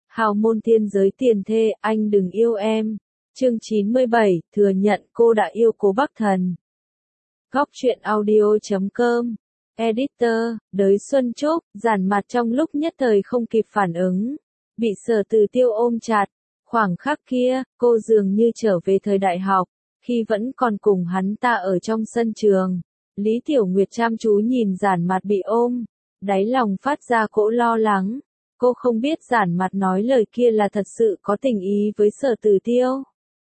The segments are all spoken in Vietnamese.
Hào môn thiên giới tiền thê, anh đừng yêu em. Chương 97, thừa nhận cô đã yêu Cố Bắc Thần. Góc truyện audio.com. Editor, Đới Xuân Trúc, giản mặt trong lúc nhất thời không kịp phản ứng. Bị Sở Từ Tiêu ôm chặt. Khoảng khắc kia, cô dường như trở về thời đại học, khi vẫn còn cùng hắn ta ở trong sân trường. Lý Tiểu Nguyệt chăm chú nhìn giản mặt bị ôm, đáy lòng phát ra cỗ lo lắng. Cô không biết giản mặt nói lời kia là thật sự có tình ý với Sở Từ Tiêu,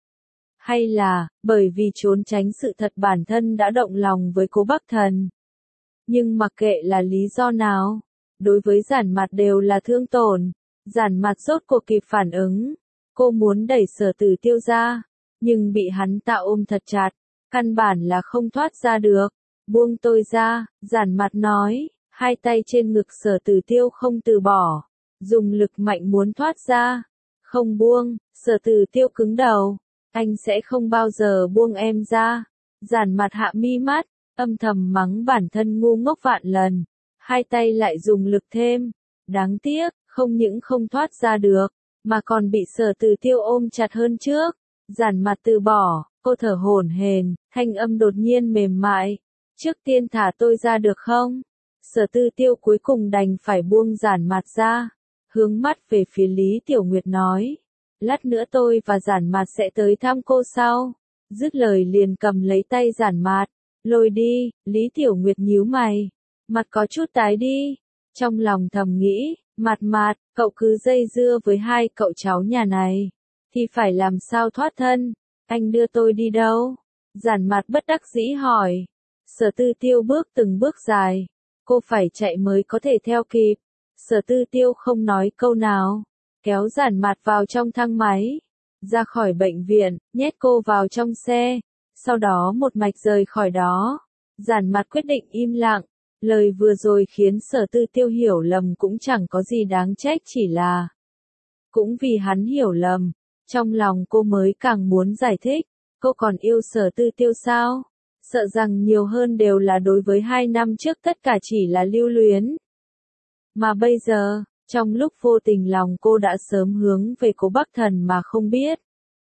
hay là bởi vì trốn tránh sự thật bản thân đã động lòng với Cố Bắc Thần. Nhưng mặc kệ là lý do nào, đối với giản mặt đều là thương tổn. Giản mặt rốt cuộc kịp phản ứng, cô muốn đẩy Sở Từ Tiêu ra, nhưng bị hắn ta ôm thật chặt, căn bản là không thoát ra được. Buông tôi ra, giản mặt nói, hai tay trên ngực Sở Từ Tiêu không từ bỏ, dùng lực mạnh muốn thoát ra. Không buông, Sở Từ Tiêu cứng đầu, anh sẽ không bao giờ buông em ra. Giản mặt hạ mi mắt, âm thầm mắng bản thân ngu ngốc vạn lần, hai tay lại dùng lực thêm. Đáng tiếc, không những không thoát ra được, mà còn bị Sở Từ Tiêu ôm chặt hơn trước. Giản mặt từ bỏ, cô thở hổn hển, thanh âm đột nhiên mềm mại. Trước tiên thả tôi ra được không? Sở Từ Tiêu cuối cùng đành phải buông giản mặt ra, hướng mắt về phía Lý Tiểu Nguyệt nói. Lát nữa tôi và giản mặt sẽ tới thăm cô sau. Dứt lời liền cầm lấy tay giản mặt, lôi đi. Lý Tiểu Nguyệt nhíu mày, mặt có chút tái đi. Trong lòng thầm nghĩ, mặt, cậu cứ dây dưa với hai cậu cháu nhà này, thì phải làm sao thoát thân? Anh đưa tôi đi đâu? Giản mặt bất đắc dĩ hỏi. Sở Từ Tiêu bước từng bước dài, cô phải chạy mới có thể theo kịp. Sở Từ Tiêu không nói câu nào, kéo giản mặt vào trong thang máy, ra khỏi bệnh viện, nhét cô vào trong xe, sau đó một mạch rời khỏi đó. Giản mặt quyết định im lặng, lời vừa rồi khiến Sở Từ Tiêu hiểu lầm cũng chẳng có gì đáng trách, chỉ là cũng vì hắn hiểu lầm, trong lòng cô mới càng muốn giải thích. Cô còn yêu Sở Từ Tiêu sao? Sợ rằng nhiều hơn đều là đối với 2 năm trước tất cả chỉ là lưu luyến. Mà bây giờ, trong lúc vô tình lòng cô đã sớm hướng về Cố Bắc Thần mà không biết.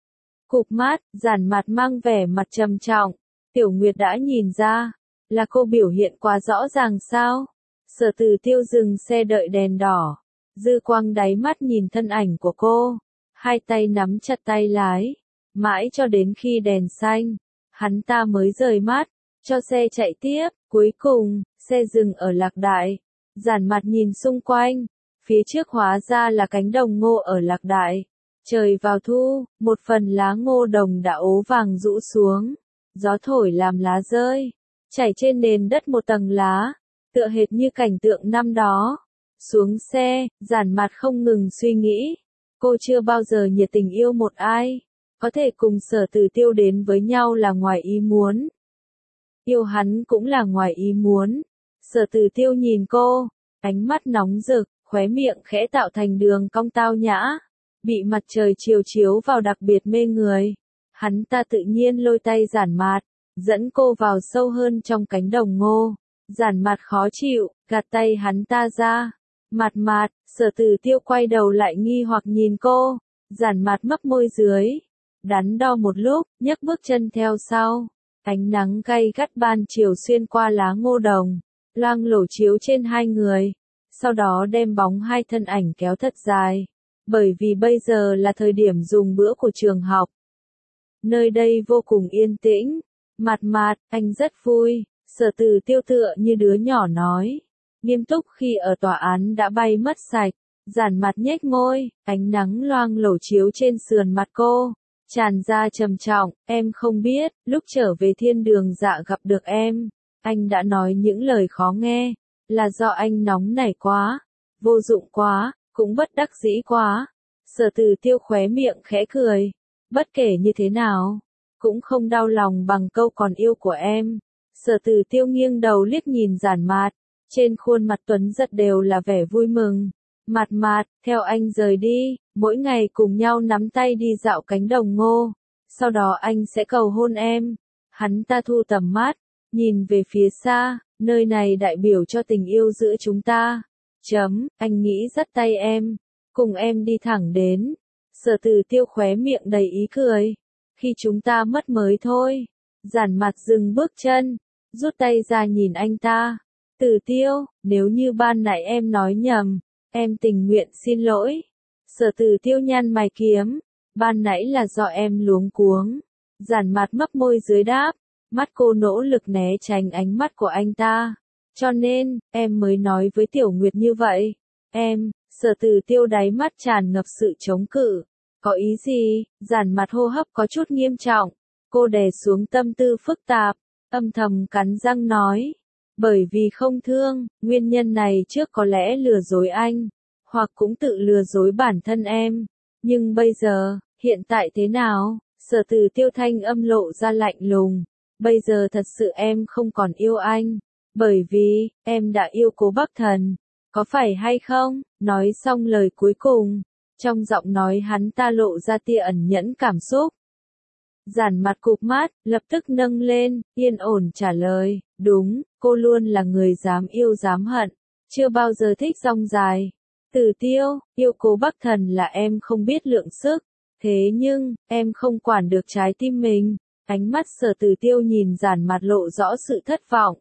Cụp mắt, giản mặt mang vẻ mặt trầm trọng. Tiểu Nguyệt đã nhìn ra, là cô biểu hiện quá rõ ràng sao? Sở Từ Tiêu dừng xe đợi đèn đỏ, dư quang đáy mắt nhìn thân ảnh của cô, hai tay nắm chặt tay lái, mãi cho đến khi đèn xanh, hắn ta mới rời mắt, cho xe chạy tiếp. Cuối cùng, xe dừng ở Lạc Đại. Giản mặt nhìn xung quanh, phía trước hóa ra là cánh đồng ngô ở Lạc Đại. Trời vào thu, một phần lá ngô đồng đã ố vàng rũ xuống, gió thổi làm lá rơi, chảy trên nền đất một tầng lá, tựa hệt như cảnh tượng năm đó. Xuống xe, giản mặt không ngừng suy nghĩ, cô chưa bao giờ nhiệt tình yêu một ai, có thể cùng Sở Từ Tiêu đến với nhau là ngoài ý muốn. Yêu hắn cũng là ngoài ý muốn. Sở Từ Tiêu nhìn cô, ánh mắt nóng rực, khóe miệng khẽ tạo thành đường cong tao nhã, bị mặt trời chiều chiếu vào đặc biệt mê người. Hắn ta tự nhiên lôi tay giản mặt, dẫn cô vào sâu hơn trong cánh đồng ngô. Giản mặt khó chịu, gạt tay hắn ta ra. Mặt, Sở Từ Tiêu quay đầu lại nghi hoặc nhìn cô. Giản mặt mấp môi dưới, đắn đo một lúc, nhấc bước chân theo sau. Ánh nắng gay gắt ban chiều xuyên qua lá ngô đồng, loang lổ chiếu trên hai người, sau đó đem bóng hai thân ảnh kéo thật dài, bởi vì bây giờ là thời điểm dùng bữa của trường học. Nơi đây vô cùng yên tĩnh. Mặt, anh rất vui. Sở Từ Tiêu tựa như đứa nhỏ nói, nghiêm túc khi ở tòa án đã bay mất sạch. Giản mặt nhếch môi, ánh nắng loang lổ chiếu trên sườn mặt cô, tràn ra trầm trọng. Em không biết, lúc trở về thiên đường dạ gặp được em, anh đã nói những lời khó nghe, là do anh nóng nảy quá, vô dụng quá, cũng bất đắc dĩ quá. Sở Từ Tiêu khóe miệng khẽ cười, bất kể như thế nào, cũng không đau lòng bằng câu còn yêu của em. Sở Từ Tiêu nghiêng đầu liếc nhìn giản mặt, trên khuôn mặt tuấn giật đều là vẻ vui mừng. Mặt, theo anh rời đi, mỗi ngày cùng nhau nắm tay đi dạo cánh đồng ngô, sau đó anh sẽ cầu hôn em. Hắn ta thu tầm mắt, nhìn về phía xa, nơi này đại biểu cho tình yêu giữa chúng ta. Anh nghĩ dắt tay em, cùng em đi thẳng đến. Sở Từ Tiêu khóe miệng đầy ý cười. Khi chúng ta mất mới thôi. Giản Mặt dừng bước chân, rút tay ra nhìn anh ta. Từ Tiêu, nếu như ban nãy em nói nhầm, em tình nguyện xin lỗi. Sở Từ Tiêu nhăn mày kiếm, ban nãy là do em luống cuống. Giản Mặt mấp môi dưới đáp, mắt cô nỗ lực né tránh ánh mắt của anh ta. Cho nên, em mới nói với Tiểu Nguyệt như vậy. Em, Sở Từ Tiêu đáy mắt tràn ngập sự chống cự. Có ý gì? Giản Mặt hô hấp có chút nghiêm trọng. Cô đè xuống tâm tư phức tạp, âm thầm cắn răng nói. Bởi vì không thương, nguyên nhân này trước có lẽ lừa dối anh, hoặc cũng tự lừa dối bản thân em. Nhưng bây giờ, hiện tại thế nào? Sở Từ Tiêu thanh âm lộ ra lạnh lùng. Bây giờ thật sự em không còn yêu anh. Bởi vì, em đã yêu Cố Bắc Thần. Có phải hay không? Nói xong lời cuối cùng. Trong giọng nói hắn ta lộ ra tia ẩn nhẫn cảm xúc. Giản Mặt cụp mắt, lập tức nâng lên, yên ổn trả lời. Đúng, cô luôn là người dám yêu dám hận. Chưa bao giờ thích rong dài. Từ Tiêu, yêu Cố Bắc Thần là em không biết lượng sức. Thế nhưng, em không quản được trái tim mình. Ánh mắt Sở Từ Tiêu nhìn Giản Mặt lộ rõ sự thất vọng.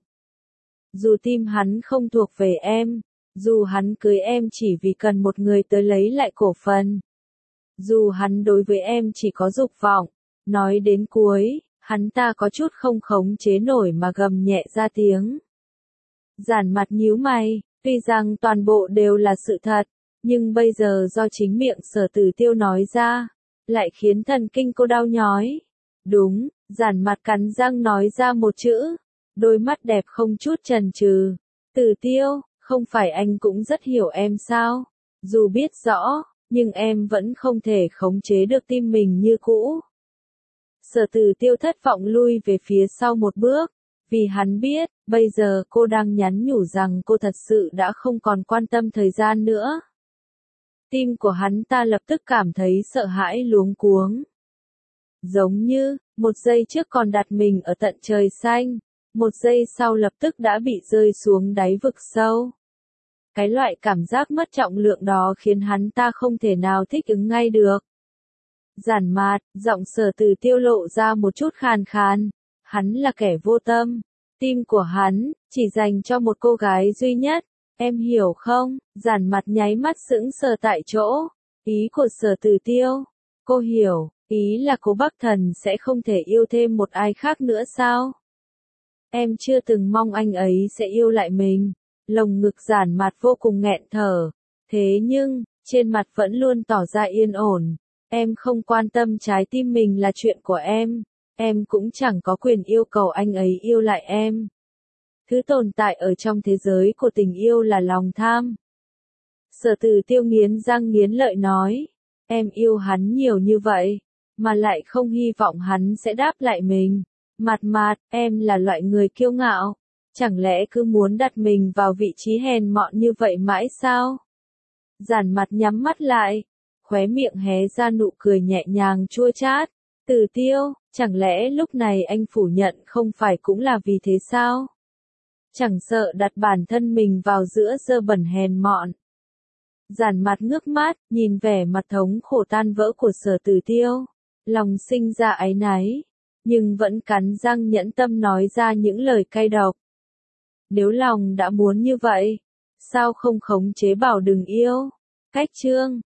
Dù tim hắn không thuộc về em, dù hắn cưới em chỉ vì cần một người tới lấy lại cổ phần, dù hắn đối với em chỉ có dục vọng, nói đến cuối, hắn ta có chút không khống chế nổi mà gầm nhẹ ra tiếng. Giản Mặt nhíu mày, tuy rằng toàn bộ đều là sự thật, nhưng bây giờ do chính miệng Sở Từ Tiêu nói ra, lại khiến thần kinh cô đau nhói. Đúng, Giản Mặt cắn răng nói ra một chữ, đôi mắt đẹp không chút chần chừ. Từ Tiêu, không phải anh cũng rất hiểu em sao? Dù biết rõ, nhưng em vẫn không thể khống chế được tim mình như cũ. Sở Từ Tiêu thất vọng lui về phía sau một bước, vì hắn biết, bây giờ cô đang nhắn nhủ rằng cô thật sự đã không còn quan tâm thời gian nữa. Tim của hắn ta lập tức cảm thấy sợ hãi luống cuống. Giống như, một giây trước còn đặt mình ở tận trời xanh, một giây sau lập tức đã bị rơi xuống đáy vực sâu. Cái loại cảm giác mất trọng lượng đó khiến hắn ta không thể nào thích ứng ngay được. Giản Mặt, giọng Sở Từ Tiêu lộ ra một chút khàn khàn. Hắn là kẻ vô tâm. Tim của hắn, chỉ dành cho một cô gái duy nhất. Em hiểu không? Giản Mặt nháy mắt sững sờ tại chỗ. Ý của Sở Từ Tiêu. Cô hiểu, ý là Cố Bắc Thần sẽ không thể yêu thêm một ai khác nữa sao? Em chưa từng mong anh ấy sẽ yêu lại mình. Lồng ngực Giản Mặt vô cùng nghẹn thở. Thế nhưng, trên mặt vẫn luôn tỏ ra yên ổn. Em không quan tâm trái tim mình là chuyện của em cũng chẳng có quyền yêu cầu anh ấy yêu lại em. Thứ tồn tại ở trong thế giới của tình yêu là lòng tham. Sở Từ Tiêu nghiến răng nghiến lợi nói, em yêu hắn nhiều như vậy, mà lại không hy vọng hắn sẽ đáp lại mình. Mặt, em là loại người kiêu ngạo, chẳng lẽ cứ muốn đặt mình vào vị trí hèn mọn như vậy mãi sao? Giản Mặt nhắm mắt lại, khóe miệng hé ra nụ cười nhẹ nhàng chua chát. Từ Tiêu, chẳng lẽ lúc này anh phủ nhận không phải cũng là vì thế sao? Chẳng sợ đặt bản thân mình vào giữa dơ bẩn hèn mọn. Giản Mặt ngước mắt, nhìn vẻ mặt thống khổ tan vỡ của Sở Từ Tiêu. Lòng sinh ra áy náy, nhưng vẫn cắn răng nhẫn tâm nói ra những lời cay độc. Nếu lòng đã muốn như vậy, sao không khống chế bảo đừng yêu? Cách chương